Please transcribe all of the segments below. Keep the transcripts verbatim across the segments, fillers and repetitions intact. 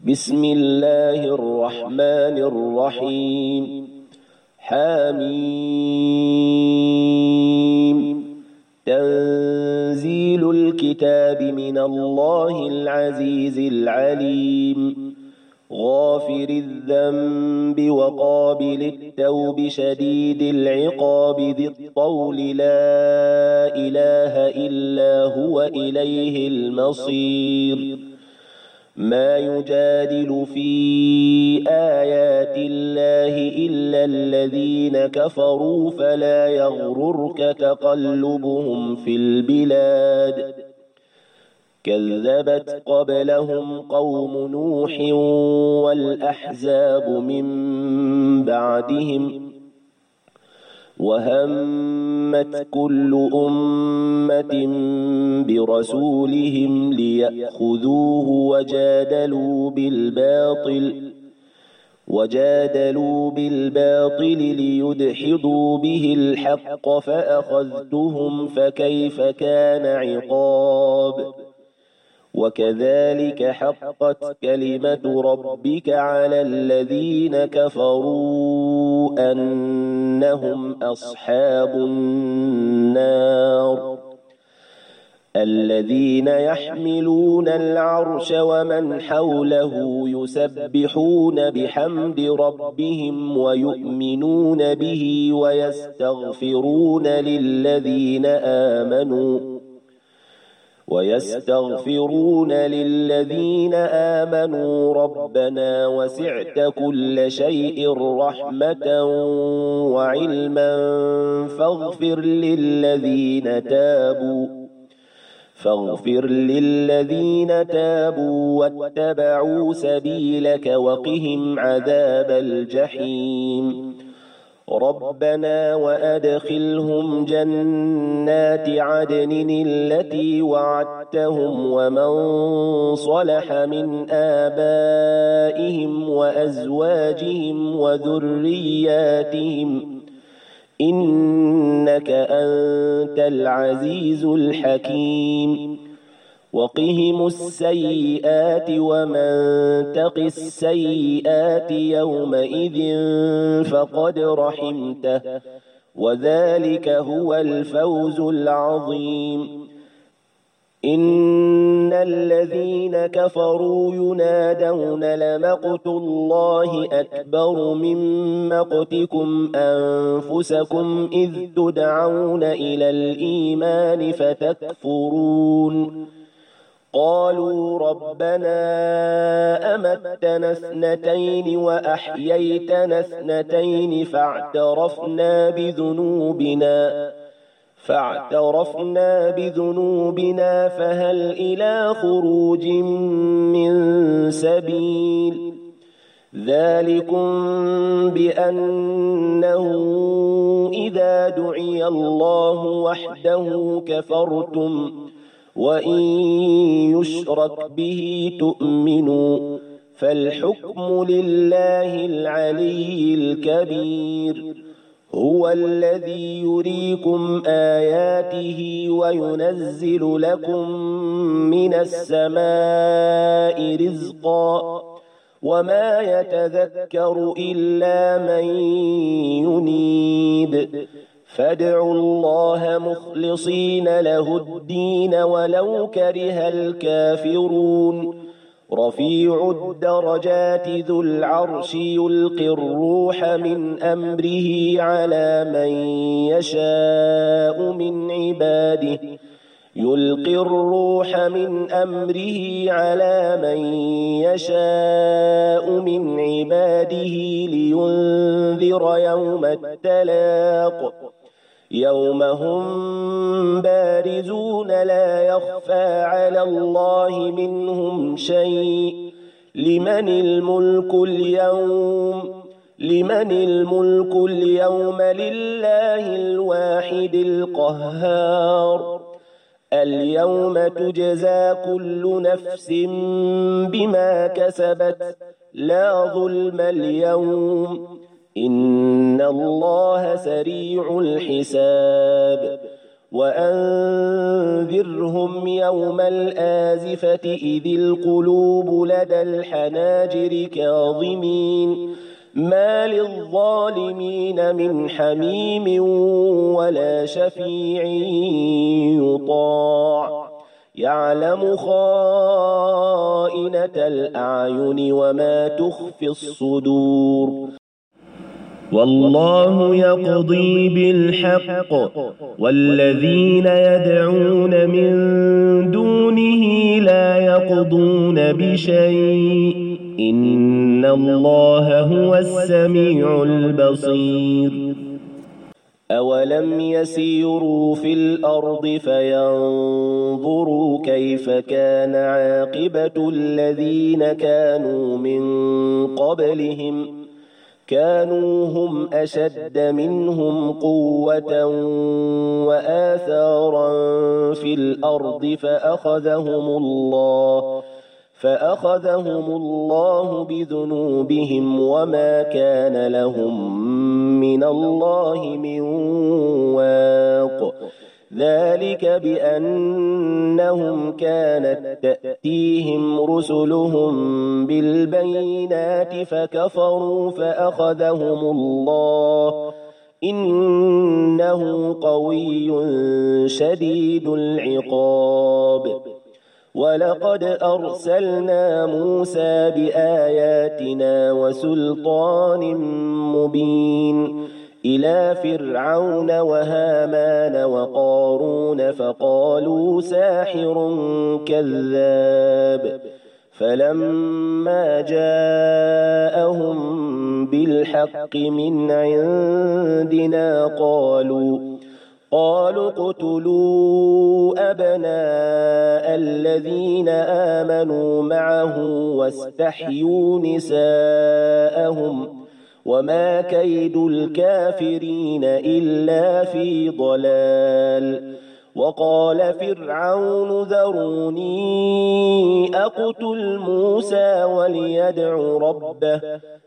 بسم الله الرحمن الرحيم. حميم. تنزيل الكتاب من الله العزيز العليم. غافر الذنب وقابل التوب شديد العقاب ذي الطول لا إله إلا هو إليه المصير. ما يجادل في آيات الله إلا الذين كفروا فلا يغررك تقلبهم في البلاد. كذبت قبلهم قوم نوح والأحزاب من بعدهم وهمت كل أمة برسولهم ليأخذوه وجادلوا بالباطل وجادلوا بالباطل ليدحضوا به الحق فأخذتهم فكيف كان عقاب. وكذلك حقت كلمة ربك على الذين كفروا أنهم أصحاب النار. الذين يحملون العرش ومن حوله يسبحون بحمد ربهم ويؤمنون به ويستغفرون للذين آمنوا ويستغفرون للذين آمنوا ربنا وسعت كل شيء رحمة وعلما فاغفر للذين تابوا فاغفر للذين تابوا واتبعوا سبيلك وقهم عذاب الجحيم. ربنا وأدخلهم جنات عدن التي وعدتهم ومن صلح من آبائهم وأزواجهم وذرياتهم إنك أنت العزيز الحكيم. وقهم السيئات ومن تق السيئات يومئذ فقد رحمته وذلك هو الفوز العظيم. إن الذين كفروا ينادون لمقت الله أكبر من مقتكم أنفسكم إذ تدعون إلى الإيمان فتكفرون. قالوا ربنا أمتنا اثنتين وأحييتنا اثنتين فاعترفنا بذنوبنا فاعترفنا بذنوبنا فهل إلى خروج من سبيل. ذلكم بأنه إذا دعي الله وحده كفرتم وإن يشرك به تؤمنوا فالحكم لله العلي الكبير. هو الذي يريكم آياته وينزل لكم من السماء رزقا وما يتذكر إلا من ينيب. فادعوا الله مخلصين له الدين ولو كره الكافرون. رفيع الدرجات ذو العرش يلقي الروح من أمره على من يشاء من عباده يلقي الروح من أمره على من يشاء من عباده لينذر يوم التلاق يوم هم بارزون لا يخفى على الله منهم شيء. لمن الملك اليوم لمن الملك اليوم لله الواحد القهار. اليوم تجزى كل نفس بما كسبت لا ظلم اليوم إن الله سريع الحساب. وأنذرهم يوم الآزفة إذ القلوب لدى الحناجر كاظمين ما للظالمين من حميم ولا شفيع يطاع يعلم خائنة الأعين وما تخفي الصدور والله يقضي بالحق والذين يدعون من دونه لا يقضون بشيء إن الله هو السميع البصير أولم يسيروا في الأرض فينظروا كيف كان عاقبة الذين كانوا من قبلهم كانوا هم أشد منهم قوة وآثارا في الأرض فأخذهم الله فأخذهم الله بذنوبهم وما كان لهم من الله من واق ذلك بأنهم كانت تأتيهم رسلهم بالبينات فكفروا فأخذهم الله إنه قوي شديد العقاب ولقد أرسلنا موسى بآياتنا وسلطان مبين إلى فرعون وهامان وقارون فقالوا ساحر كذاب فلما جاءهم بالحق من عندنا قالوا قالوا اقتلوا أبناء الذين آمنوا معه واستحيوا نساءهم وما كيد الكافرين إلا في ضلال وقال فرعون ذروني أقتل موسى وليدع ربه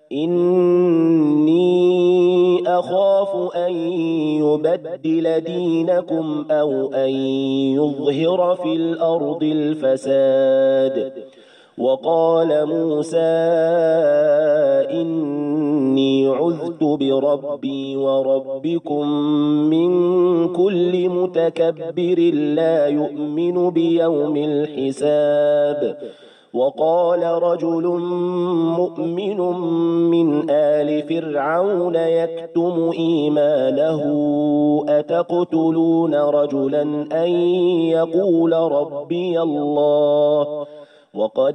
إني أخاف أن يبدل دينكم أو أن يظهر في الأرض الفساد وقال موسى إني عذت بربي وربكم من كل متكبر لا يؤمن بيوم الحساب وقال رجل مؤمن من آل فرعون يكتم إيمانه أتقتلون رجلا أن يقول ربي الله وقد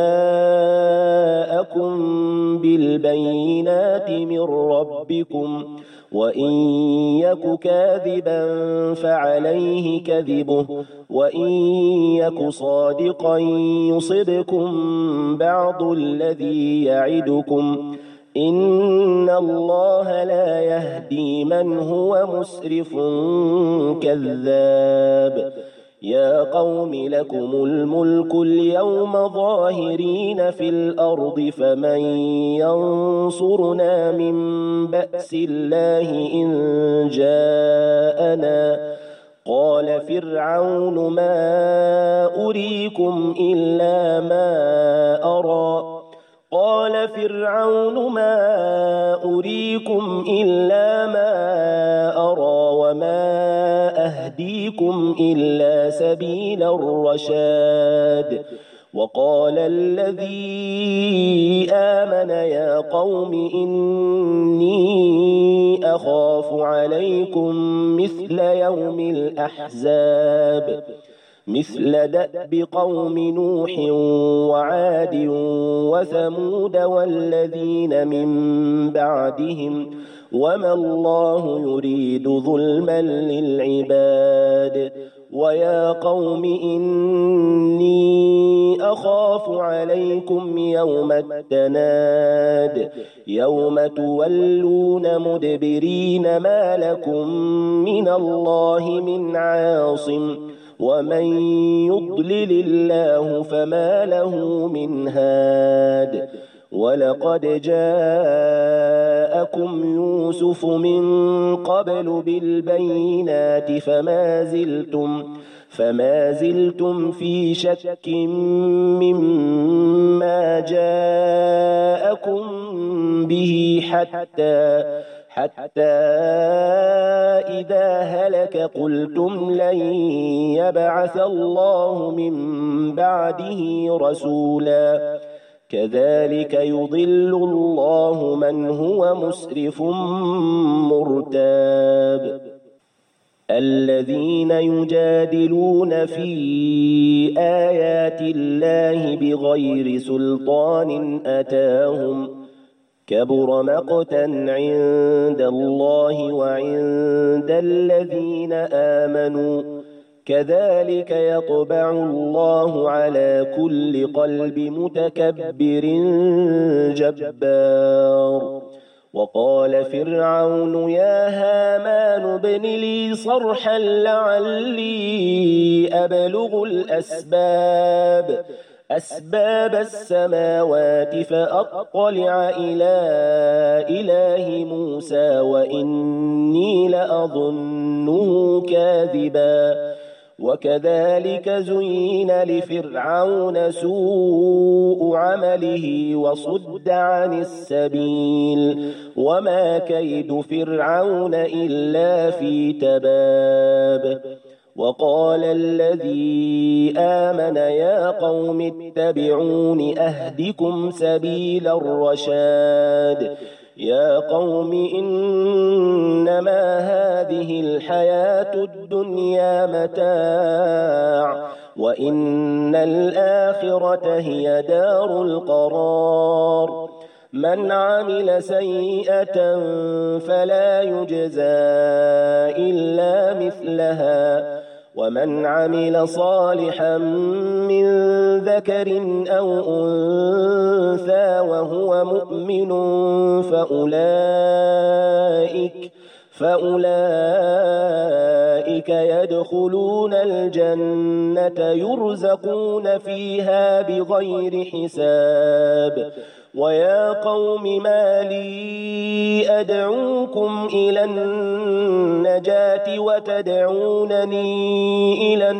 جاءكم بالبينات من ربكم وإن يك كاذبا فعليه كذبه وإن يك صادقا يصبكم بعض الذي يعدكم إن الله لا يهدي من هو مسرف كذاب يا قوم لكم الملك اليوم ظاهرين في الأرض فمن ينصرنا من بأس الله إن جاءنا قال فرعون ما أريكم إلا ما أرى قال فرعون ما أريكم إلا ما أرى وما أهديكم إلا سبيل الرشاد وقال الذي آمن يا قوم إني أخاف عليكم مثل يوم الأحزاب مثل دأب قوم نوح وعاد وثمود والذين من بعدهم وما الله يريد ظلما للعباد ويا قوم إني أخاف عليكم يوم التناد يوم تولون مدبرين ما لكم من الله من عاصم ومن يضلل الله فما له من هاد ولقد جاءكم يوسف من قبل بالبينات فما زلتم فما زلتم في شك مما جاءكم به حتى حتى إذا هلك قلتم لن يبعث الله من بعده رسولا كذلك يضل الله من هو مسرف مرتاب الذين يجادلون في آيات الله بغير سلطان أتاهم كبر مقتا عند الله وعند الذين آمنوا كذلك يطبع الله على كل قلب متكبر جبار وقال فرعون يا هامان ابن لي صرحا لعلي أبلغ الأسباب أسباب السماوات فأطلع إلى إله موسى وإني لأظنه كاذبا وكذلك زين لفرعون سوء عمله وصد عن السبيل وما كيد فرعون إلا في تباب وقال الذي آمن يا قوم اتبعون أهدكم سبيل الرشاد يا قوم إنما هذه الحياة الدنيا متاع وإن الآخرة هي دار القرار من عمل سيئة فلا يجزى إلا مثلها ومن عمل صالحا من ذكر أو أنثى وهو مؤمن فأولئك فأولئك يدخلون الجنة يرزقون فيها بغير حساب ويا قوم ما لي أدعوكم إلى النجاة وتدعونني إلى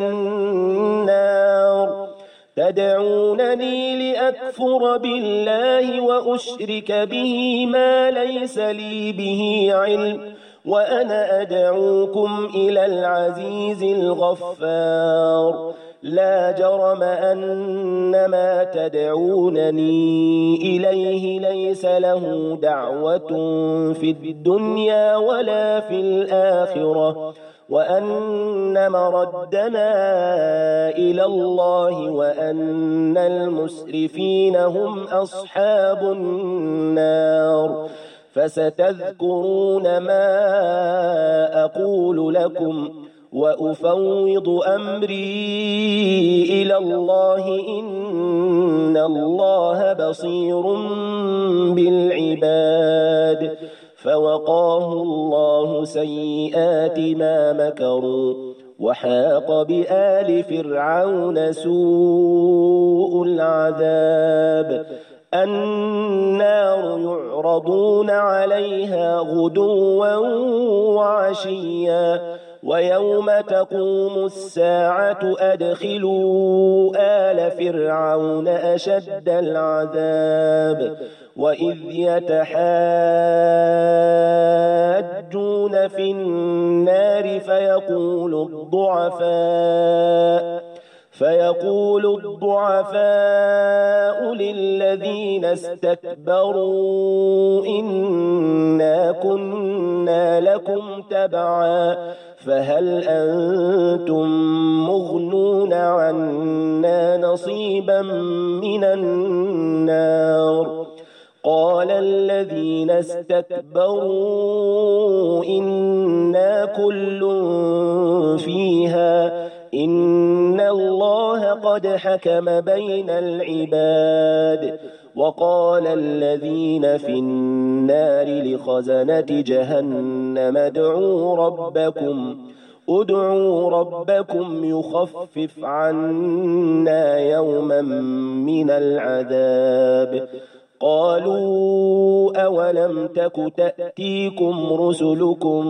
النار تدعونني لأكفر بالله وأشرك به ما ليس لي به علم وأنا أدعوكم إلى العزيز الغفار لا جرم أن ما تدعونني إليه ليس له دعوة في الدنيا ولا في الآخرة وأن مردنا إلى الله وأن المسرفين هم أصحاب النار فستذكرون ما أقول لكم وأفوض أمري إلى الله إن الله بصير بالعباد فوقاه الله سيئات ما مكروا وحاق بآل فرعون سوء العذاب النار يعرضون عليها غدوا وعشيا ويوم تقوم الساعة أدخلوا آل فرعون أشد العذاب وإذ يتحاجون في النار فيقول الضعفاء فيقول الضعفاء للذين استكبروا إنا كنا لكم تبعا فهل أنتم مغنون عنا نصيبا من النار قال الذين استكبروا إنا كل فيها إن الله قد حكم بين العباد وقال الذين في النار لخزنة جهنم ادعوا ربكم ادعوا ربكم يخفف عنا يوما من العذاب قالوا أولم تك تأتيكم رسلكم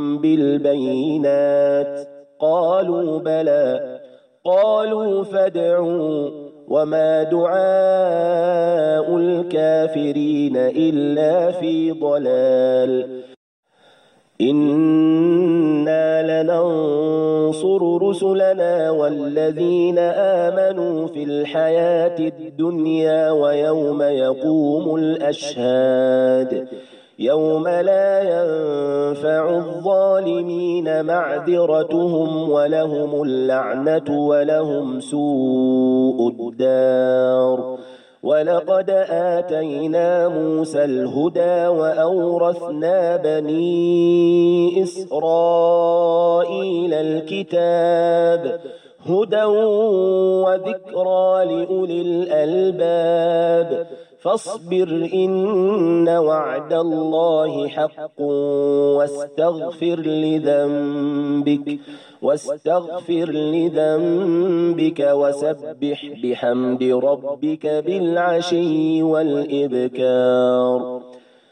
بالبينات قالوا بلى قالوا فادعوا وما دعاء الكافرين إلا في ضلال إنا لننصر رسلنا والذين آمنوا في الحياة الدنيا ويوم يقوم الأشهاد يوم لا ينفع الظالمين معذرتهم ولهم اللعنة ولهم سوء الدار ولقد آتينا موسى الهدى وأورثنا بني إسرائيل الكتاب هدى وذكرى لأولي الألباب فاصبر إن وعد الله حق واستغفر لذنبك واستغفر لذنبك وسبح بحمد ربك بالعشي والإبكار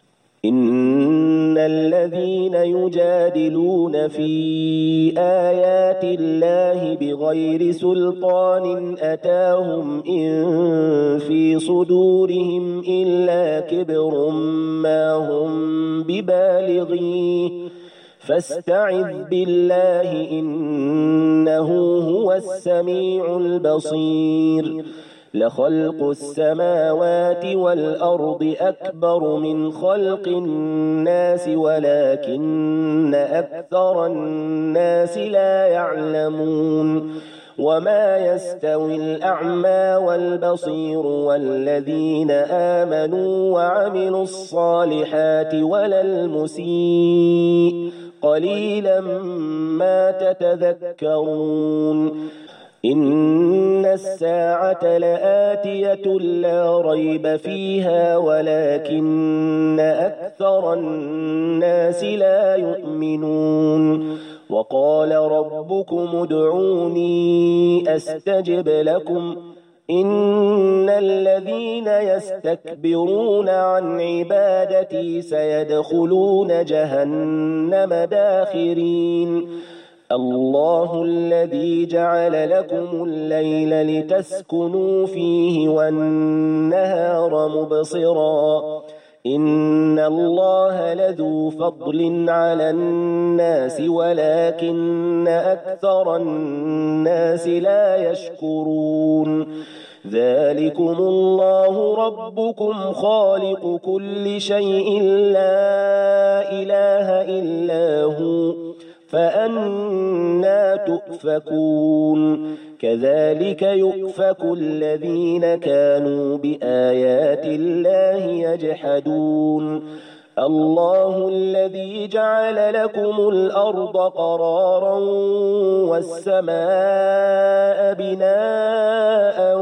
إن الذين يجادلون في آيات الله بغير سلطان أتاهم إن في صدورهم إلا كبر ما هم ببالغيه فاستعذ بالله إنه هو السميع البصير لخلق السماوات والأرض أكبر من خلق الناس ولكن أكثر الناس لا يعلمون وما يستوي الأعمى والبصير والذين آمنوا وعملوا الصالحات ولا المسيء قليلا ما تتذكرون إن الساعة لآتية لا ريب فيها ولكن أكثر الناس لا يؤمنون وقال ربكم ادعوني أستجب لكم إن الذين يستكبرون عن عبادتي سيدخلون جهنم داخرين الله الذي جعل لكم الليل لتسكنوا فيه والنهار مبصرا إن الله لذو فضل على الناس ولكن أكثر الناس لا يشكرون ذلكم الله ربكم خالق كل شيء لا إله إلا هو فأنى تؤفكون كذلك يؤفك الذين كانوا بآيات الله يجحدون الله الذي جعل لكم الأرض قرارا والسماء بناء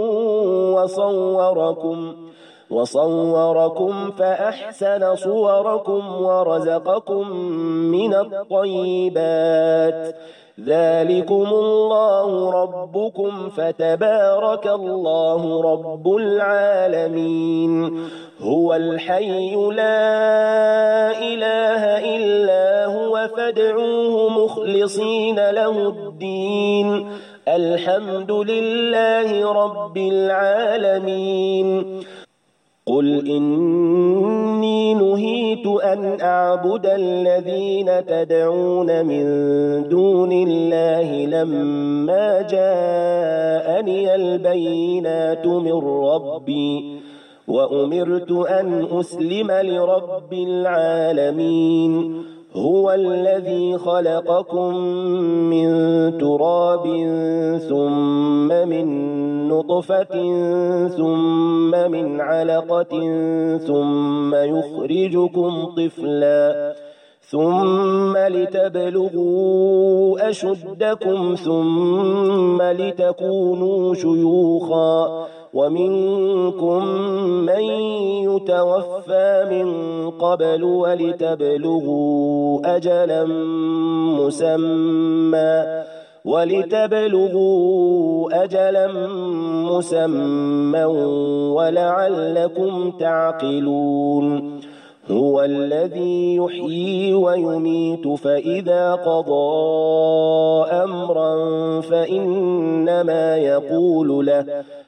وصوركم وصوركم فأحسن صوركم ورزقكم من الطيبات ذلكم الله ربكم فتبارك الله رب العالمين هو الحي لا إله إلا هو فادعوه مخلصين له الدين الحمد لله رب العالمين قل إني نهيت أن أعبد الذين تدعون من دون الله لما جاءني البينات من ربي وأمرت أن أسلم لرب العالمين هو الذي خلقكم من تراب ثم من نطفة ثم من علقة ثم يخرجكم طفلا ثم لتبلغوا أشدكم ثم لتكونوا شيوخا ومنكم من يتوفى من قبل ولتبلغوا أجلا مسمى ولتبلغوا أجلا مسمى ولعلكم تعقلون هو الذي يحيي ويميت فإذا قضى أمرا فإنما يقول له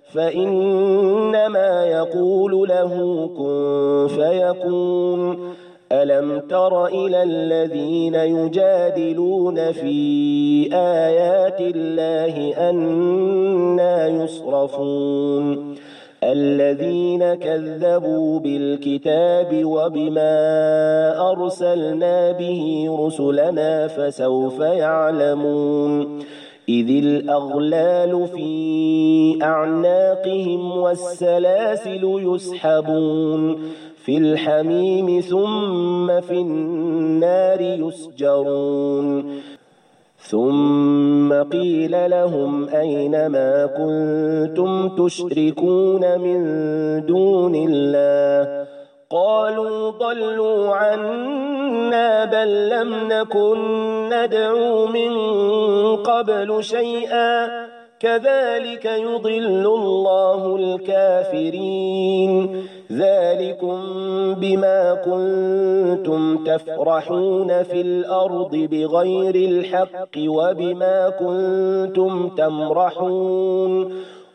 فإنما يقول له كن فيكون ألم تر إلى الذين يجادلون في آيات الله أنى يصرفون الذين كذبوا بالكتاب وبما أرسلنا به رسلنا فسوف يعلمون إذ الأغلال في أعناقهم والسلاسل يسحبون في الحميم ثم في النار يسجرون ثم قيل لهم أين ما كنتم تشركون من دون الله قالوا ضلوا عنا بل لم نكن ندعو من قبل شيئا كذلك يضل الله الكافرين ذلكم بما كنتم تفرحون في الأرض بغير الحق وبما كنتم تمرحون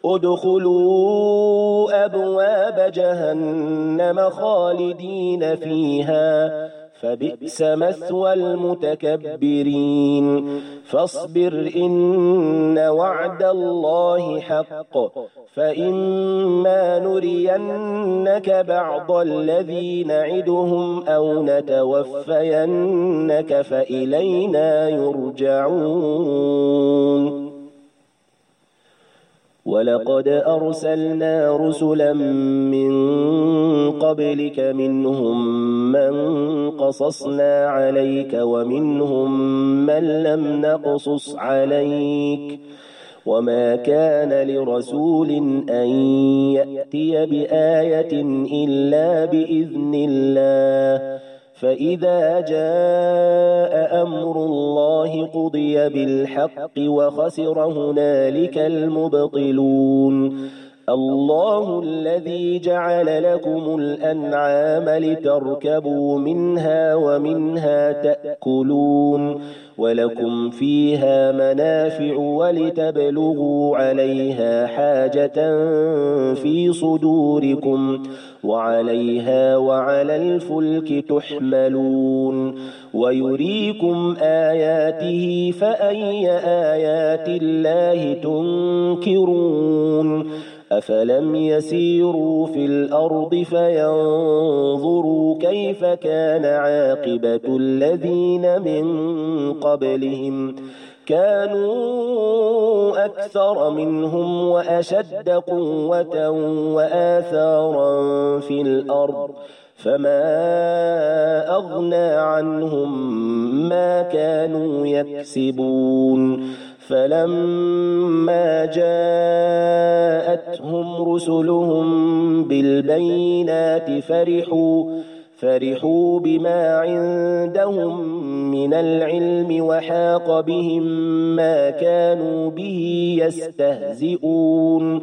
ادخلوا أبواب جهنم خالدين فيها فبئس مثوى المتكبرين فاصبر إن وعد الله حق فإما نرينك بعض الذي نعدهم أو نتوفينك فإلينا يرجعون ولقد أرسلنا رسلا من قبلك منهم من قصصنا عليك ومنهم من لم نقصص عليك وما كان لرسول أن يأتي بآية إلا بإذن الله فإذا جاء أمر الله قضي بالحق وخسر هنالك المبطلون الله الذي جعل لكم الأنعام لتركبوا منها ومنها تأكلون ولكم فيها منافع ولتبلغوا عليها حاجة في صدوركم وعليها وعلى الفلك تحملون ويريكم آياته فأي آيات الله تنكرون أفلم يسيروا في الأرض فينظروا كيف كان عاقبة الذين من قبلهم كانوا أكثر منهم وأشد قوة وآثارا في الأرض فما أغنى عنهم ما كانوا يكسبون فلما جاءتهم رسلهم بالبينات فرحوا فرحوا بما عندهم من العلم وحاق بهم ما كانوا به يستهزئون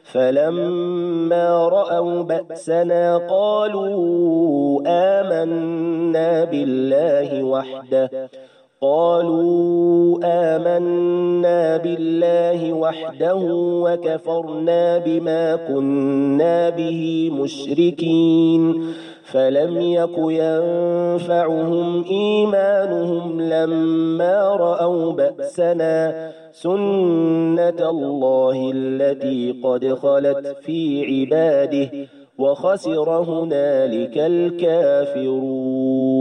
فلما رأوا بأسنا قالوا آمنا بالله وحده قالوا آمنا بالله وحده وكفرنا بما كنا به مشركين فلم يك ينفعهم إيمانهم لما رأوا بأسنا سنة الله التي قد خلت في عباده وخسر هنالك الكافرون